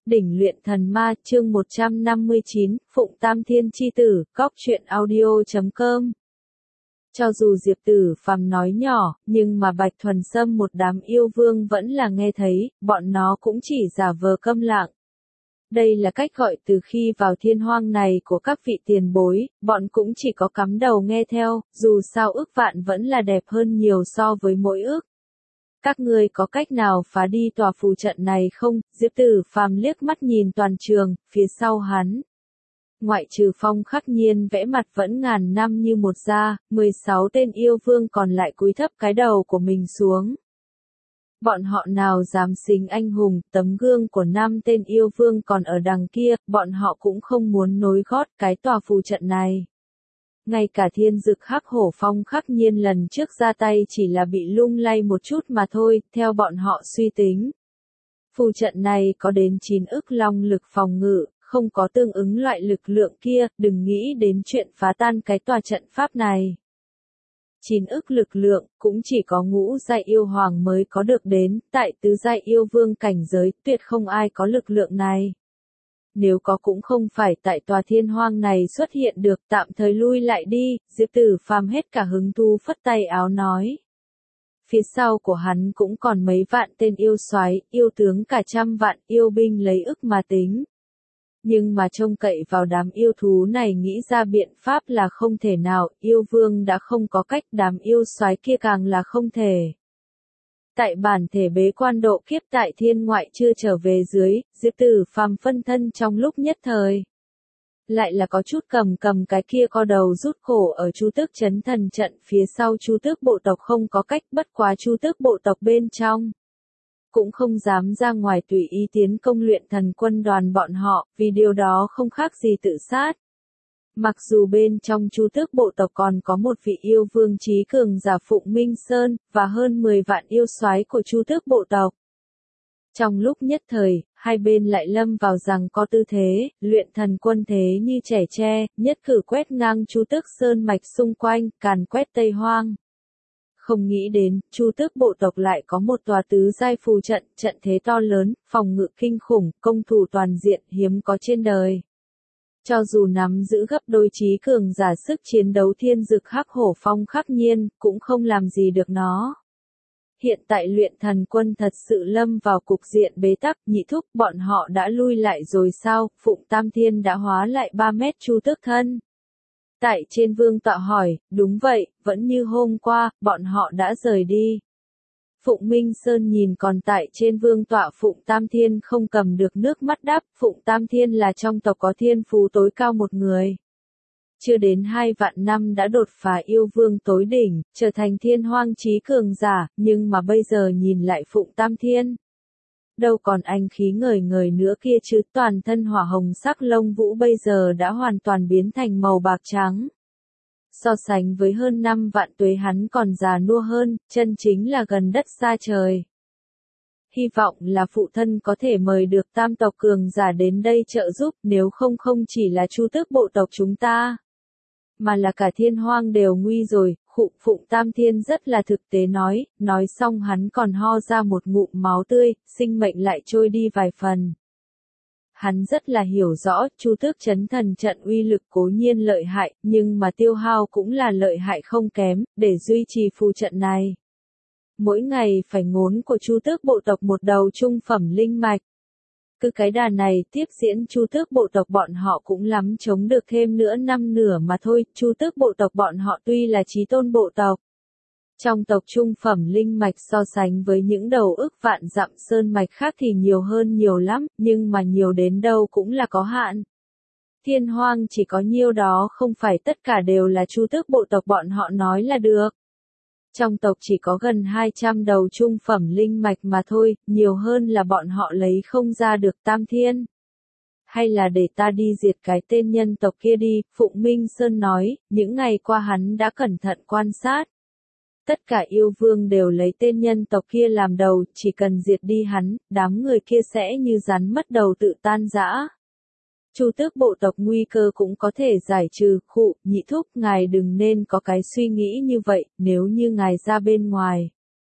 Đỉnh luyện thần ma chương 159, Phụng Tam Thiên chi tử, góc truyện audio.com. Cho dù Diệp Tử Phàm nói nhỏ, nhưng mà Bạch Thuần Sâm một đám yêu vương vẫn là nghe thấy, bọn nó cũng chỉ giả vờ câm lặng. Đây là cách gọi từ khi vào thiên hoang này của các vị tiền bối, bọn cũng chỉ có cắm đầu nghe theo, dù sao ước vạn vẫn là đẹp hơn nhiều so với mỗi ước. Các ngươi có cách nào phá đi tòa phù trận này không? Diệp Tử Phàm liếc mắt nhìn toàn trường, phía sau hắn. Ngoại trừ Phong Khắc Nhiên vẽ mặt vẫn ngàn năm như một da, 16 tên yêu vương còn lại cúi thấp cái đầu của mình xuống. Bọn họ nào dám xính anh hùng, tấm gương của 5 tên yêu vương còn ở đằng kia, bọn họ cũng không muốn nối gót cái tòa phù trận này. Ngay cả Thiên Dực Hắc Hổ Phong Khắc Nhiên lần trước ra tay chỉ là bị lung lay một chút mà thôi, theo bọn họ suy tính. Phù trận này có đến 9 ức long lực phòng ngự, không có tương ứng loại lực lượng kia, đừng nghĩ đến chuyện phá tan cái tòa trận pháp này. 9 ức lực lượng, cũng chỉ có ngũ giai yêu hoàng mới có được đến, tại tứ giai yêu vương cảnh giới, tuyệt không ai có lực lượng này. Nếu có cũng không phải tại tòa thiên hoang này xuất hiện được, tạm thời lui lại đi, Diệp Tử Phàm hết cả hứng thú phất tay áo nói. Phía sau của hắn cũng còn mấy vạn tên yêu soái, yêu tướng cả trăm vạn, yêu binh lấy ức mà tính. Nhưng mà trông cậy vào đám yêu thú này nghĩ ra biện pháp là không thể nào, yêu vương đã không có cách, đám yêu soái kia càng là không thể. Tại bản thể bế quan độ kiếp tại thiên ngoại chưa trở về dưới, Diệp Tử Phàm phân thân trong lúc nhất thời. Lại là có chút cầm cái kia co đầu rút cổ ở Chu Tước Chấn Thần trận phía sau Chu Tước bộ tộc không có cách, bất quá Chu Tước bộ tộc bên trong. Cũng không dám ra ngoài tùy ý tiến công luyện thần quân đoàn bọn họ, vì điều đó không khác gì tự sát. Mặc dù bên trong Chu Tước bộ tộc còn có một vị yêu vương trí cường giả Phụng Minh Sơn, và hơn 10 vạn yêu soái của Chu Tước bộ tộc. Trong lúc nhất thời, hai bên lại lâm vào rằng có tư thế, luyện thần quân thế như trẻ tre, nhất cử quét ngang Chu Tước Sơn mạch xung quanh, càn quét Tây Hoang. Không nghĩ đến, Chu Tước bộ tộc lại có một tòa tứ giai phù trận, trận thế to lớn, phòng ngự kinh khủng, công thủ toàn diện, hiếm có trên đời. Cho dù nắm giữ gấp đôi trí cường giả sức chiến đấu Thiên Dực Hắc Hổ Phong Khắc Nhiên, cũng không làm gì được nó. Hiện tại luyện thần quân thật sự lâm vào cục diện bế tắc, Nhị Thúc, bọn họ đã lui lại rồi sao? Phụng Tam Thiên đã hóa lại 3 mét Chu Tước thân. Tại trên vương tọa hỏi, đúng vậy, vẫn như hôm qua, bọn họ đã rời đi. Phụng Minh Sơn nhìn còn tại trên vương tọa Phụng Tam Thiên không cầm được nước mắt đáp, Phụng Tam Thiên là trong tộc có thiên phú tối cao một người. Chưa đến 2 vạn năm đã đột phá yêu vương tối đỉnh, trở thành thiên hoang trí cường giả, nhưng mà bây giờ nhìn lại Phụng Tam Thiên. Đâu còn anh khí ngời ngời nữa kia chứ, toàn thân hỏa hồng sắc lông vũ bây giờ đã hoàn toàn biến thành màu bạc trắng. So sánh với hơn 5 vạn tuế hắn còn già nua hơn, chân chính là gần đất xa trời. Hy vọng là phụ thân có thể mời được tam tộc cường giả đến đây trợ giúp, nếu không không chỉ là Chu Tước bộ tộc chúng ta, mà là cả thiên hoang đều nguy rồi. Phụng Tam Thiên rất là thực tế nói xong hắn còn ho ra một ngụm máu tươi, sinh mệnh lại trôi đi vài phần. Hắn rất là hiểu rõ, Chu Tước Chấn Thần trận uy lực cố nhiên lợi hại, nhưng mà tiêu hao cũng là lợi hại không kém, để duy trì phù trận này. Mỗi ngày phải ngốn của Chu Tước bộ tộc một đầu trung phẩm linh mạch. Cứ cái đà này tiếp diễn Chu Tước bộ tộc bọn họ cũng lắm chống được thêm nữa năm nửa mà thôi, Chu Tước bộ tộc bọn họ tuy là chí tôn bộ tộc. Trong tộc trung phẩm linh mạch so sánh với những đầu ức vạn dặm sơn mạch khác thì nhiều hơn nhiều lắm, nhưng mà nhiều đến đâu cũng là có hạn. Thiên hoang chỉ có nhiêu đó không phải tất cả đều là Chu Tước bộ tộc bọn họ nói là được. Trong tộc chỉ có gần 200 đầu trung phẩm linh mạch mà thôi, nhiều hơn là bọn họ lấy không ra được Tam Thiên. Hay là để ta đi diệt cái tên nhân tộc kia đi, Phụng Minh Sơn nói, những ngày qua hắn đã cẩn thận quan sát. Tất cả yêu vương đều lấy tên nhân tộc kia làm đầu, chỉ cần diệt đi hắn, đám người kia sẽ như rắn mất đầu tự tan rã. Chu Tước bộ tộc nguy cơ cũng có thể giải trừ, Nhị Thúc ngài đừng nên có cái suy nghĩ như vậy, nếu như ngài ra bên ngoài.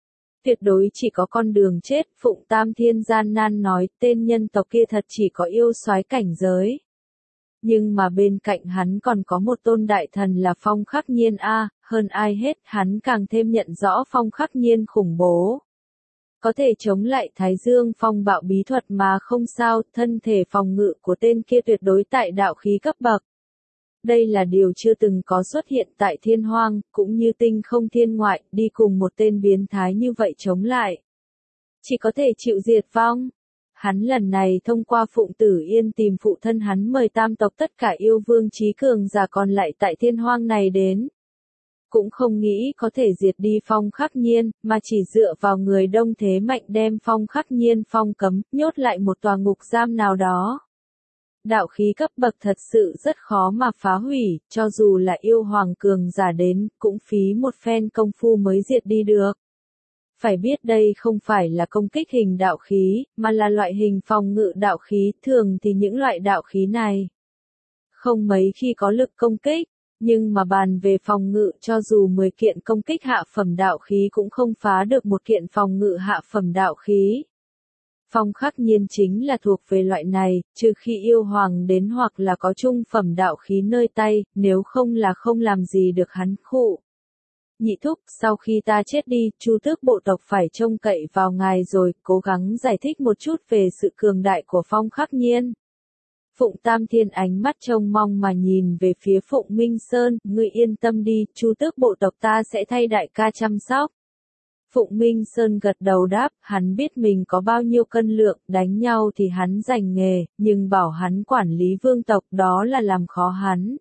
Tuyệt đối chỉ có con đường chết, Phụng Tam Thiên gian nan nói, tên nhân tộc kia thật chỉ có yêu soái cảnh giới. Nhưng mà bên cạnh hắn còn có một tôn đại thần là Phong Khắc Nhiên hơn ai hết, hắn càng thêm nhận rõ Phong Khắc Nhiên khủng bố. Có thể chống lại Thái Dương phong bạo bí thuật mà không sao, thân thể phòng ngự của tên kia tuyệt đối tại đạo khí cấp bậc. Đây là điều chưa từng có xuất hiện tại thiên hoang, cũng như tinh không thiên ngoại, đi cùng một tên biến thái như vậy chống lại. Chỉ có thể chịu diệt vong. Hắn lần này thông qua Phụng Tử Yên tìm phụ thân hắn mời tam tộc tất cả yêu vương trí cường giả còn lại tại thiên hoang này đến. Cũng không nghĩ có thể diệt đi Phong Khắc Nhiên, mà chỉ dựa vào người đông thế mạnh đem Phong Khắc Nhiên phong cấm, nhốt lại một tòa ngục giam nào đó. Đạo khí cấp bậc thật sự rất khó mà phá hủy, cho dù là yêu hoàng cường giả đến, cũng phí một phen công phu mới diệt đi được. Phải biết đây không phải là công kích hình đạo khí, mà là loại hình phòng ngự đạo khí, thường thì những loại đạo khí này không mấy khi có lực công kích, nhưng mà bàn về phòng ngự cho dù 10 kiện công kích hạ phẩm đạo khí cũng không phá được một kiện phòng ngự hạ phẩm đạo khí. Phong Khắc Nhiên chính là thuộc về loại này, trừ khi yêu hoàng đến hoặc là có trung phẩm đạo khí nơi tay, nếu không là không làm gì được hắn. Khụ. Nhị thúc, sau khi ta chết đi, Chu tước bộ tộc phải trông cậy vào ngài rồi, cố gắng giải thích một chút về sự cường đại của Phong Khắc Nhiên. Phụng Tam Thiên ánh mắt trông mong mà nhìn về phía Phụng Minh Sơn, ngươi yên tâm đi, Chu tước bộ tộc ta sẽ thay đại ca chăm sóc. Phụng Minh Sơn gật đầu đáp, hắn biết mình có bao nhiêu cân lượng, đánh nhau thì hắn giành nghề, nhưng bảo hắn quản lý vương tộc đó là làm khó hắn.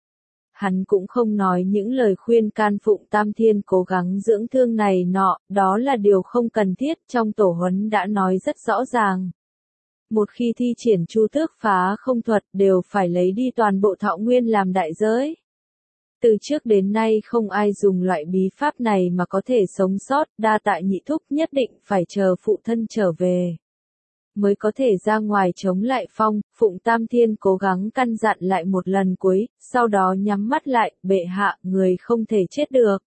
Hắn cũng không nói những lời khuyên can Phụng Tam Thiên cố gắng dưỡng thương này nọ, đó là điều không cần thiết, trong tổ huấn đã nói rất rõ ràng. Một khi thi triển Chu tước phá không thuật đều phải lấy đi toàn bộ thọ nguyên làm đại giới. Từ trước đến nay không ai dùng loại bí pháp này mà có thể sống sót, đa tạ nhị thúc, nhất định phải chờ phụ thân trở về mới có thể ra ngoài chống lại Phong. Phụng Tam Thiên cố gắng căn dặn lại một lần cuối, sau đó nhắm mắt lại, bệ hạ, người không thể chết được.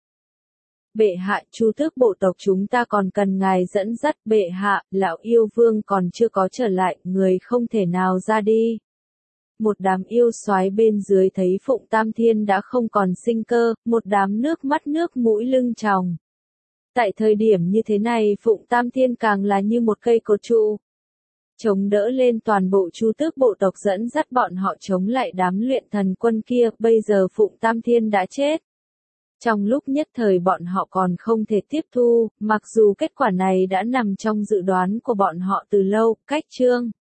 Bệ hạ, Chu tước bộ tộc chúng ta còn cần ngài dẫn dắt, bệ hạ, lão yêu vương còn chưa có trở lại, người không thể nào ra đi. Một đám yêu soái bên dưới thấy Phụng Tam Thiên đã không còn sinh cơ, một đám nước mắt nước mũi lưng tròng. Tại thời điểm như thế này Phụng Tam Thiên càng là như một cây cột trụ, chống đỡ lên toàn bộ Chu tước bộ tộc, dẫn dắt bọn họ chống lại đám luyện thần quân kia. Bây giờ Phụng Tam Thiên đã chết. Trong lúc nhất thời bọn họ còn không thể tiếp thu, mặc dù kết quả này đã nằm trong dự đoán của bọn họ từ lâu. Cách chương